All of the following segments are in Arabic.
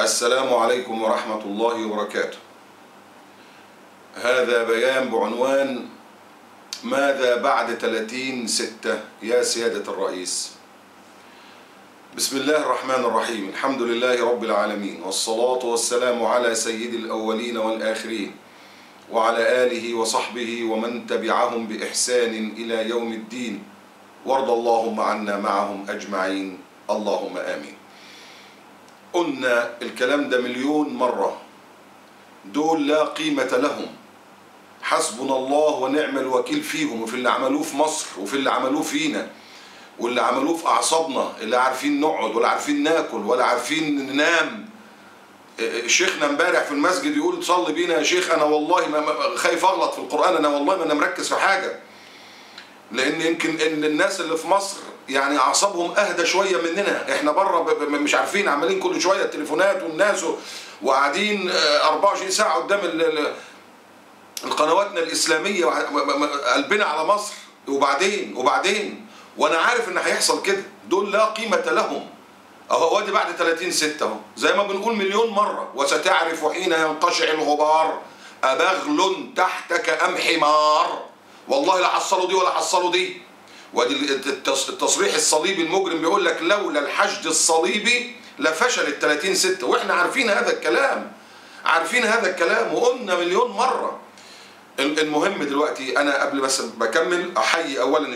السلام عليكم ورحمة الله وبركاته. هذا بيان بعنوان ماذا بعد 30/6 يا سيادة الرئيس. بسم الله الرحمن الرحيم. الحمد لله رب العالمين، والصلاة والسلام على سيد الأولين والآخرين وعلى آله وصحبه ومن تبعهم بإحسان إلى يوم الدين، وارض اللهم عنا معهم أجمعين، اللهم آمين. قلنا الكلام ده مليون مرة، دول لا قيمة لهم، حسبنا الله ونعم الوكيل فيهم وفي اللي عملوه في مصر وفي اللي عملوه فينا واللي عملوه في أعصابنا، اللي عارفين نقعد ولا عارفين ناكل ولا عارفين ننام. شيخنا امبارح في المسجد يقول صلي بينا يا شيخ، أنا والله ما خايف أغلط في القرآن، أنا والله ما أنا مركز في حاجة، لأن يمكن إن الناس اللي في مصر يعني أعصابهم أهدى شوية مننا. إحنا بره مش عارفين، عمالين كل شوية التليفونات والناس وقاعدين 24 ساعة قدام القنواتنا الإسلامية، قلبنا على مصر. وبعدين وأنا عارف إن هيحصل كده. دول لا قيمة لهم. أهو وادي بعد 30/6 أهو، زي ما بنقول مليون مرة، وستعرف حين ينقشع الغبار أبغل تحتك أم حمار. والله لا حصلوا دي ولا حصلوا دي. وادي التصريح الصليبي المجرم بيقول لك لولا الحشد الصليبي لفشل 30/6، واحنا عارفين هذا الكلام وقلنا مليون مرة. المهم دلوقتي انا قبل بس بكمل احيي اولا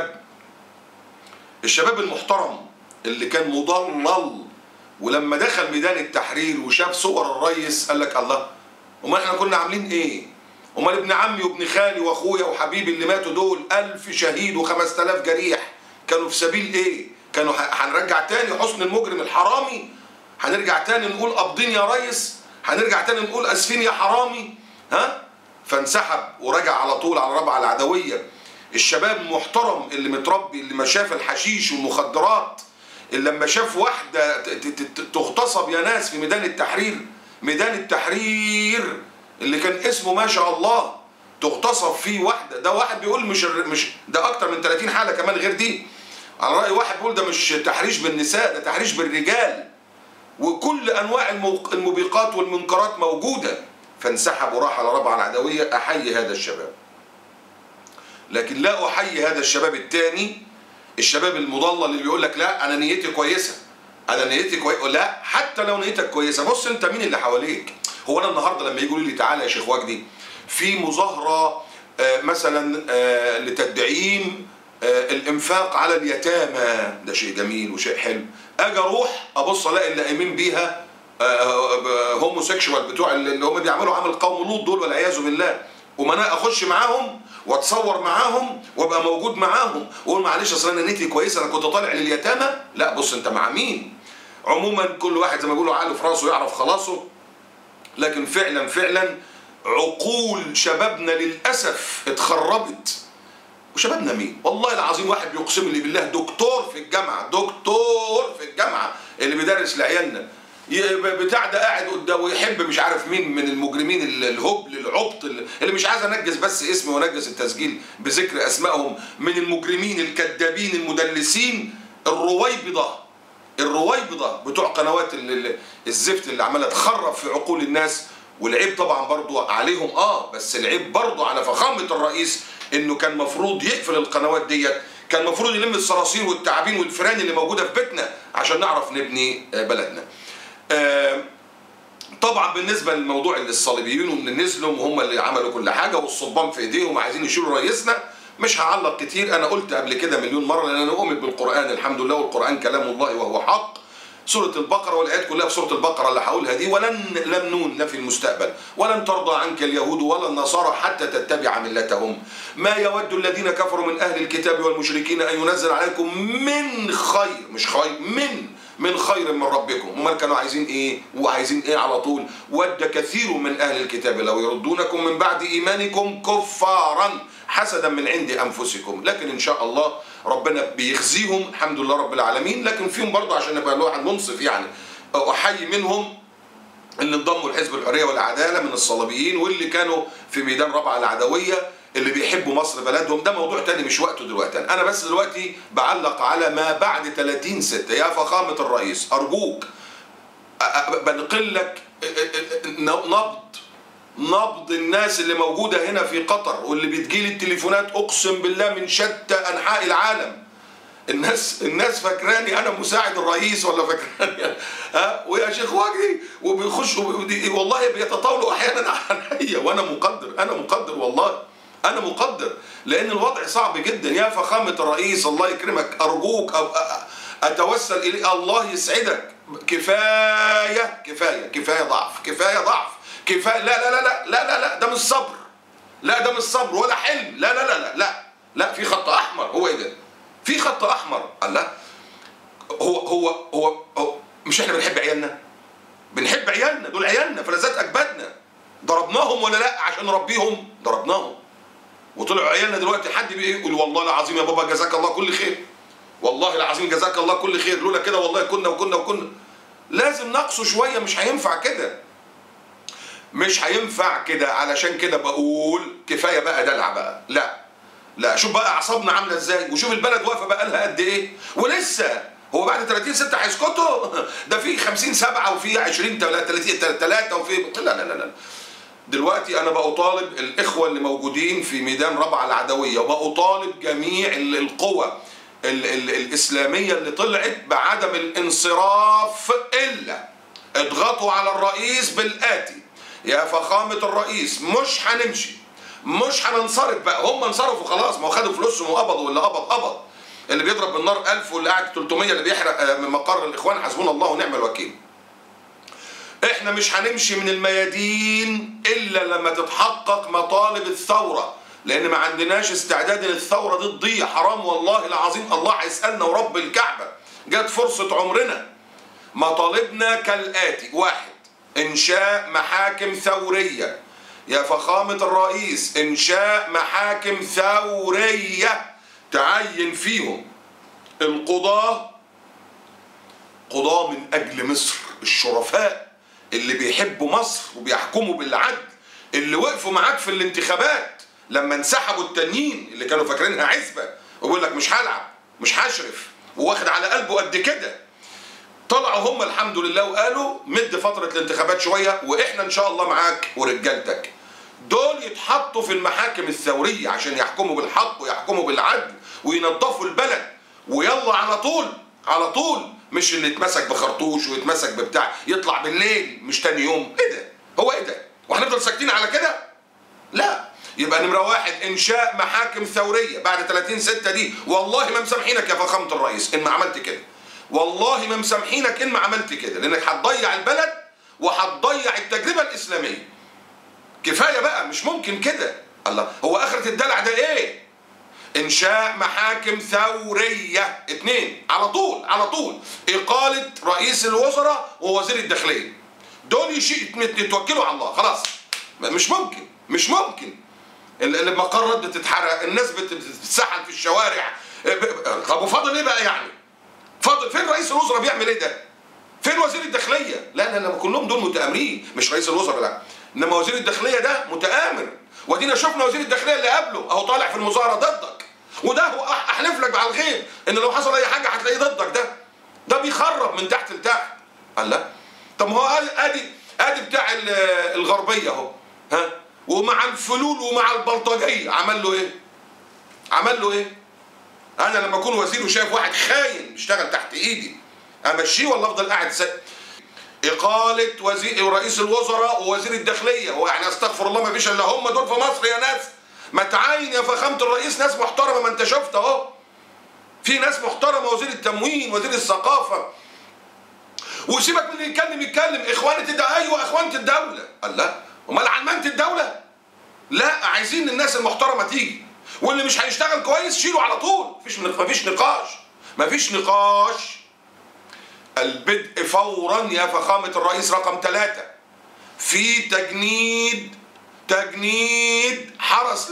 الشباب المحترم اللي كان مضلل، ولما دخل ميدان التحرير وشاف صور الريس قال لك الله، وما احنا كنا عاملين ايه؟ امال ابن عمي وابن خالي واخويا وحبيبي اللي ماتوا دول 1000 شهيد و5000 جريح كانوا في سبيل ايه؟ كانوا هنرجع تاني حسن المجرم الحرامي؟ هنرجع تاني نقول قابضين يا ريس؟ هنرجع تاني نقول اسفين يا حرامي؟ ها؟ فانسحب ورجع على طول على ربع العدوية. الشباب المحترم اللي متربي، اللي ما شاف الحشيش والمخدرات، اللي لما شاف واحدة تغتصب يا ناس في ميدان التحرير اللي كان اسمه ما شاء الله تغتصب فيه واحدة، ده واحد بيقول مش ده أكتر من 30 حالة كمان غير دي، على رأي واحد بيقول ده مش تحريش بالنساء، ده تحريش بالرجال، وكل أنواع الموبقات والمنكرات موجودة. فانسحب وراح على ربع العدوية. أحيي هذا الشباب، لكن لا أحيي هذا الشباب الثاني، الشباب المضلل اللي بيقول لك لا أنا نيتي كويسة، لا، حتى لو نيتك كويسة بص أنت مين اللي حواليك. هو أنا النهاردة لما يقولوا لي تعالى يا شيخ وجدي في مظاهرة مثلا لتدعيم الإنفاق على اليتامى، ده شيء جميل وشيء حلو، أجي أروح أبص ألاقي اللي قايمين بيها هوموسيكشوال بتوع اللي هم بيعملوا عمل قوم لوط دول والعياذ بالله، وما انا اخش معاهم واتصور معاهم وابقى موجود معاهم واقول معلش اصل انا نيتي كويسه، انا كنت طالع لليتامى. لا، بص انت مع مين. عموما كل واحد زي ما بيقولوا عقله في راسه يعرف خلاصه. لكن فعلا عقول شبابنا للاسف اتخربت. وشبابنا مين؟ والله العظيم واحد بيقسم لي بالله دكتور في الجامعه اللي بيدرس لعيالنا بتاع ده قاعد قدامه ويحب مش عارف مين من المجرمين الهبل العبط اللي مش عايز انجز بس اسمي وانجز التسجيل بذكر اسمائهم، من المجرمين الكذابين المدلسين الرويبضه بتوع قنوات الزفت اللي عماله تخرب في عقول الناس. والعيب طبعا برضو عليهم بس العيب برضو على فخامه الرئيس، انه كان مفروض يقفل القنوات ديت، كان مفروض يلم الصراصير والتعابين والفيران اللي موجوده في بيتنا عشان نعرف نبني بلدنا. طبعا بالنسبه للموضوع اللي الصليبيين واللي نزلوا وهم اللي عملوا كل حاجه والصبان في ايديهم عايزين يشيلوا رئيسنا، مش هعلق كتير. انا قلت قبل كده مليون مره لان انا اؤمن بالقران الحمد لله، والقران كلام الله وهو حق. سوره البقره والايات كلها في سوره البقره اللي هقولها دي، لم نون في المستقبل، ولن ترضى عنك اليهود ولا النصارى حتى تتبع ملتهم، ما يود الذين كفروا من اهل الكتاب والمشركين ان ينزل عليكم من خير، مش خير، من خير من ربكم. امال كانوا عايزين ايه؟ وعايزين ايه على طول؟ ود كثير من اهل الكتاب لو يردونكم من بعد ايمانكم كفارا حسدا من عند انفسكم. لكن ان شاء الله ربنا بيخزيهم الحمد لله رب العالمين. لكن فيهم برضه عشان نبقى الواحد منصف يعني، احيي منهم اللي انضموا لحزب الحريه والعداله من الصليبيين واللي كانوا في ميدان ربع العدويه اللي بيحبوا مصر بلدهم. ده موضوع تاني مش وقته دلوقتي. انا بس دلوقتي بعلق على ما بعد 30/6. يا فخامه الرئيس ارجوك بنقل لك نبض الناس اللي موجودة هنا في قطر، واللي بتجيلي التليفونات أقسم بالله من شتى أنحاء العالم. الناس فاكراني أنا مساعد الرئيس، ولا فاكراني ويا شيخ وجدي، وبيخشوا والله بيتطاولوا أحيانا عليا، وأنا مقدر والله أنا مقدر، لأن الوضع صعب جدا. يا فخامة الرئيس الله يكرمك، أرجوك أتوسل إليه، الله يسعدك، كفاية ضعف، كفاية. لا ده مش صبر، لا ده مش صبر ولا حلم، لا في خط أحمر. هو إيه ده؟ في خط أحمر. الله، هو مش إحنا بنحب عيالنا؟ دول عيالنا، فلذات أجدادنا، ضربناهم ولا لا عشان نربيهم؟ ضربناهم وطلعوا عيالنا دلوقتي. حد بيقول والله العظيم يا بابا جزاك الله كل خير، والله العظيم جزاك الله كل خير، لولا كده والله كنا. لازم نقصه شويه، مش هينفع كده. علشان كده بقول كفايه بقى دلع بقى. لا شوف بقى اعصابنا عامله ازاي، وشوف البلد واقفه بقى لها قد ايه، ولسه هو بعد 30/6 هيسكتوا؟ ده في 50/7 وفي 20/3 وفي لا. دلوقتي انا بطالب الاخوه اللي موجودين في ميدان ربع العدويه، وبطالب جميع القوى الاسلاميه اللي طلعت بعدم الانصراف، الا اضغطوا على الرئيس بالاتي: يا فخامه الرئيس مش هنمشي، مش هننصرف بقى. هم انصرفوا خلاص، ما هو خدوا فلوسهم وقبضوا، واللي قبض، اللي بيضرب بالنار 1000 واللي قاعد 300، اللي بيحرق من مقر الاخوان، حسبنا الله ونعم الوكيل. احنا مش هنمشي من الميادين الا لما تتحقق مطالب الثوره، لان ما عندناش استعداد ان الثوره دي تضيع. حرام والله العظيم، الله هيسالنا ورب الكعبه. جت فرصه عمرنا. مطالبنا كالاتي: 1. انشاء محاكم ثوريه. يا فخامه الرئيس، انشاء محاكم ثوريه تعين فيهم القضاه من اجل مصر، الشرفاء اللي بيحبوا مصر وبيحكموا بالعدل، اللي وقفوا معاك في الانتخابات لما انسحبوا التانيين اللي كانوا فاكرينها عزبه، ويقول لك مش هلعب مش هشرف، وواخد على قلبه قد كده. طلعوا هم الحمد لله وقالوا مد فتره الانتخابات شويه، واحنا ان شاء الله معاك ورجالتك. دول يتحطوا في المحاكم الثوريه عشان يحكموا بالحق ويحكموا بالعدل وينظفوا البلد. ويلا على طول، مش اللي يتمسك بخرطوش ويتمسك ببتاع يطلع بالليل مش تاني يوم. ايه ده؟ هو ايه ده؟ وهنفضل ساكتين على كده؟ لا. يبقى نمره 1 انشاء محاكم ثوريه بعد 30/6 دي. والله ما مسامحينك يا فخامه الرئيس ان ما عملت كده، والله ما مسامحينك ان ما عملت كده، لانك هتضيع البلد وهتضيع التجربه الاسلاميه. كفايه بقى، مش ممكن كده. الله، هو اخره الدلع ده ايه؟ انشاء محاكم ثوريه. 2 على طول اقاله رئيس الوزراء ووزير الداخليه. دول يتوكلوا على الله خلاص. مش ممكن المقرات بتتحرق، الناس بتتسحل في الشوارع. طب وفاضل ايه بقى يعني؟ فاضل فين رئيس الوزراء بيعمل ايه ده؟ فين وزير الداخليه؟ لا كلهم دول متآمرين، مش رئيس الوزراء لا، انما وزير الداخليه ده متآمر. ودينا شفنا وزير الداخليه اللي قبله اهو طالع في المظاهره ضدك، وده هو احلف لك على الغيب ان لو حصل اي حاجه هتلاقيه ضدك. ده بيخرب من تحت لتحت. الله، طب ما هو ادي بتاع الغربيه اهو، ها، ومع الفلول ومع البلطجيه عمل له ايه؟ انا لما اكون وزير وشايف واحد خاين بيشتغل تحت ايدي امشيه ولا افضل قاعد اقاله رئيس الوزراء ووزير الداخليه. هو يعني استغفر الله ما فيش الا هم دول في مصر يا ناس؟ ما تعاين يا فخامه الرئيس ناس محترمه، ما انت شفت اهو في ناس محترمه، وزير التموين، وزير الثقافه. وسيبك من اللي يتكلم اخوانه الدوله. ايوه اخوانه الدوله. الله، امال علمانه الدوله؟ لا، عايزين الناس المحترمه تيجي، واللي مش هيشتغل كويس شيله على طول. مفيش نقاش. البدء فورا يا فخامه الرئيس. رقم 3 في تجنيد حرس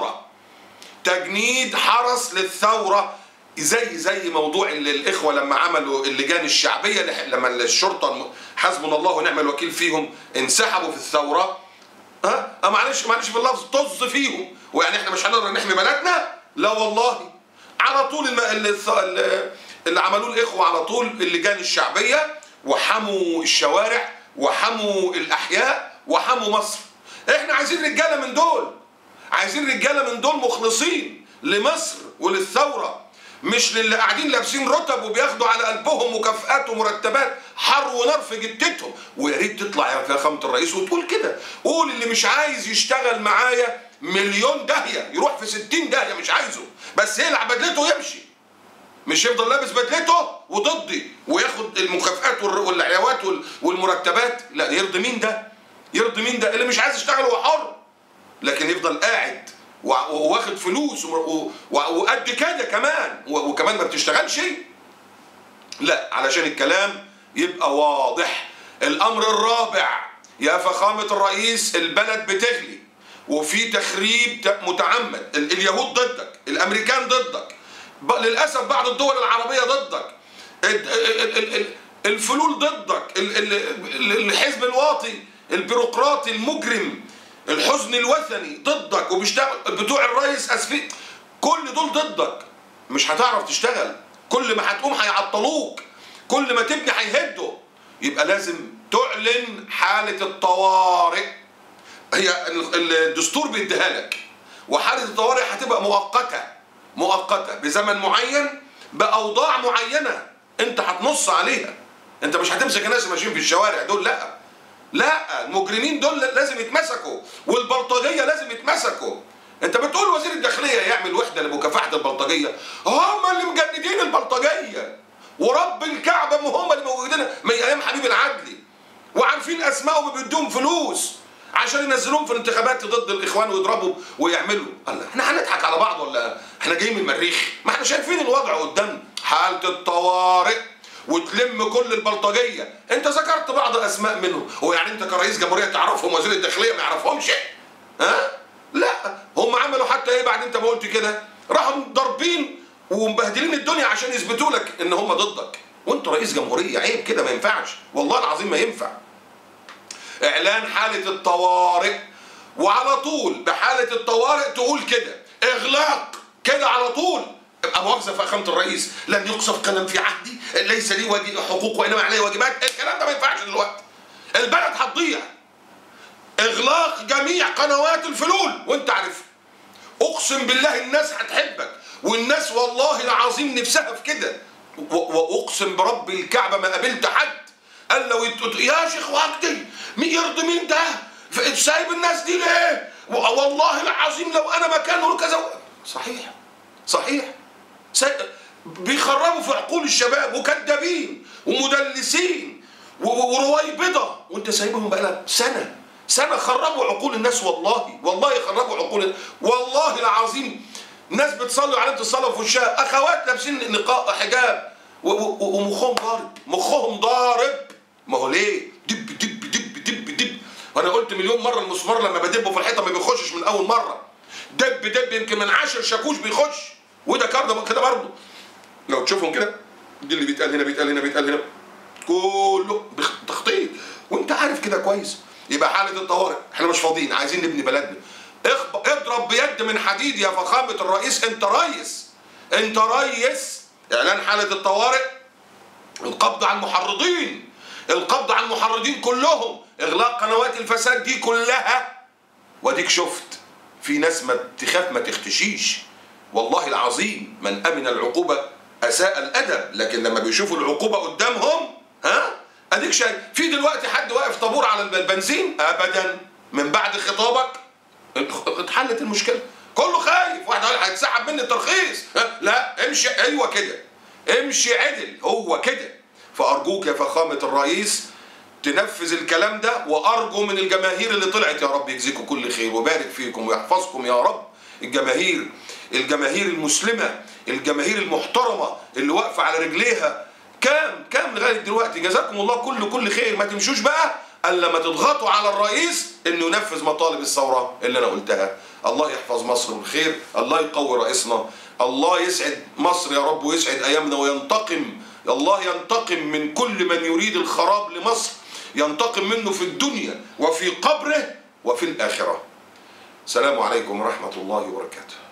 للثوره. زي موضوع الاخوه لما عملوا اللجان الشعبيه، لما الشرطه حسبنا الله ونعم الوكيل فيهم انسحبوا في الثوره. معلش باللفظ طز فيهم، ويعني احنا مش هنقدر نحمي بلدنا؟ لا والله، على طول اللي عملوه الاخوه على طول اللجان الشعبيه وحموا الشوارع وحموا الأحياء وحموا مصر. احنا عايزين رجالة من دول، عايزين رجالة من دول مخلصين لمصر وللثورة، مش للي قاعدين لابسين رتب وبياخدوا على قلبهم مكافآت ومرتبات حر ونار في جتتهم. ويا ريت تطلع يا فخامة الرئيس وتقول كده، قول اللي مش عايز يشتغل معايا مليون داهية يروح في 60 داهية، مش عايزه، بس يقلع بدلته ويمشي، مش يفضل لابس بدلته وضدي وياخد المكافآت والعلاوات والمرتبات. لا، يرضي مين ده؟ يرضي مين ده؟ اللي مش عايز يشتغل هو حر، لكن يفضل قاعد واخد فلوس وقد كده كمان وكمان ما بتشتغلش. لا، علشان الكلام يبقى واضح. الامر الرابع يا فخامة الرئيس، البلد بتغلي وفي تخريب متعمد، اليهود ضدك، الامريكان ضدك، للاسف بعض الدول العربية ضدك، الفلول ضدك، الحزب الواطي البيروقراطي المجرم الحزن الوثني ضدك، وبيشتغل بتوع الرئيس اسفين، كل دول ضدك. مش هتعرف تشتغل، كل ما هتقوم هيعطلوك، كل ما تبني هيهدوا. يبقى لازم تعلن حالة الطوارئ، هي الدستور بيديها لك، وحالة الطوارئ هتبقى مؤقتة بزمن معين بأوضاع معينة انت هتنص عليها. انت مش هتمسك الناس ماشيين في الشوارع دول، لا، المجرمين دول لازم يتمسكوا، والبلطجية لازم يتمسكوا. انت بتقول وزير الداخلية يعمل وحدة لمكافحة البلطجية، هم اللي مجندين البلطجية ورب الكعبة، ما هم اللي موجودين من ايام حبيب العدلي وعارفين اسمائهم وبيدوهم فلوس عشان ينزلوهم في الانتخابات ضد الاخوان ويضربوا ويعملوا. الله، احنا هنضحك على بعض ولا احنا جايين من المريخ؟ ما احنا شايفين الوضع قدامنا. حالة الطوارئ وتلم كل البلطجية. انت ذكرت بعض اسماء منهم، هو يعني انت كرئيس جمهورية تعرفهم وزير الداخلية ما يعرفهمش؟ ها؟ لا، هم عملوا حتى ايه بعد انت ما قلت كده؟ راحوا ضاربين ومبهدلين الدنيا عشان يثبتوا لك ان هم ضدك، وانت رئيس جمهورية. عيب كده، ما ينفعش، والله العظيم ما ينفع. اعلان حالة الطوارئ، وعلى طول بحالة الطوارئ تقول كده اغلاق كده على طول. مؤاخذة فخامة الرئيس، لن يقصف قلم في عهدي، ليس لي حقوق وانما علي واجبات. الكلام ده ما ينفعش دلوقتي، البلد هتضيع. اغلاق جميع قنوات الفلول وانت عارف، اقسم بالله الناس هتحبك، والناس والله العظيم نفسها في كده، واقسم برب الكعبة ما قابلت حد قال لو يا شيخ وجدي يرضي مين ده؟ سايب الناس دي ليه؟ والله العظيم لو انا مكانه كذا. صحيح بيخربوا في عقول الشباب، وكذابين ومدلسين ورويبضه، وانت سايبهم بقالك سنه خربوا عقول الناس. والله خربوا عقول، والله العظيم. ناس بتصلي علامة الصلاة في وشها، اخوات لابسين نقاب حجاب ومخهم ضارب. ما هو ليه؟ دب دب دب دب دب. وانا قلت مليون مره المسمار لما بدبه في الحيطه ما بيخشش من اول مره، دب يمكن من 10 شاكوش بيخش، وده كده برضه. لو تشوفهم كده، دي اللي بيتقال هنا كله تخطيط، وانت عارف كده كويس. يبقى حاله الطوارئ، احنا مش فاضيين، عايزين نبني بلدنا. اضرب بيد من حديد يا فخامه الرئيس، انت ريس. اعلان حاله الطوارئ، القبض على المحرضين كلهم، اغلاق قنوات الفساد دي كلها. واديك شفت في ناس ما تخاف ما تختشيش، والله العظيم من امن العقوبه اساء الادب، لكن لما بيشوفوا العقوبه قدامهم اديك شايف. في دلوقتي حد واقف طابور على البنزين؟ ابدا، من بعد خطابك اتحلت المشكله. كله خايف، واحد هيتسحب مني الترخيص. لا، امشي، ايوه كده، امشي عدل، هو كده. فارجوك يا فخامه الرئيس تنفذ الكلام ده، وارجو من الجماهير اللي طلعت، يا رب يجزيكم كل خير ويبارك فيكم ويحفظكم يا رب. الجماهير المسلمه، الجماهير المحترمه اللي واقفه على رجليها، كام لغايه دلوقتي، جزاكم الله كل خير. ما تمشوش بقى الا ما تضغطوا على الرئيس انه ينفذ مطالب الثوره اللي انا قلتها. الله يحفظ مصر بالخير، الله يقوي رئيسنا، الله يسعد مصر يا رب ويسعد ايامنا، الله ينتقم من كل من يريد الخراب لمصر، ينتقم منه في الدنيا وفي قبره وفي الآخرة. السلام عليكم ورحمة الله وبركاته.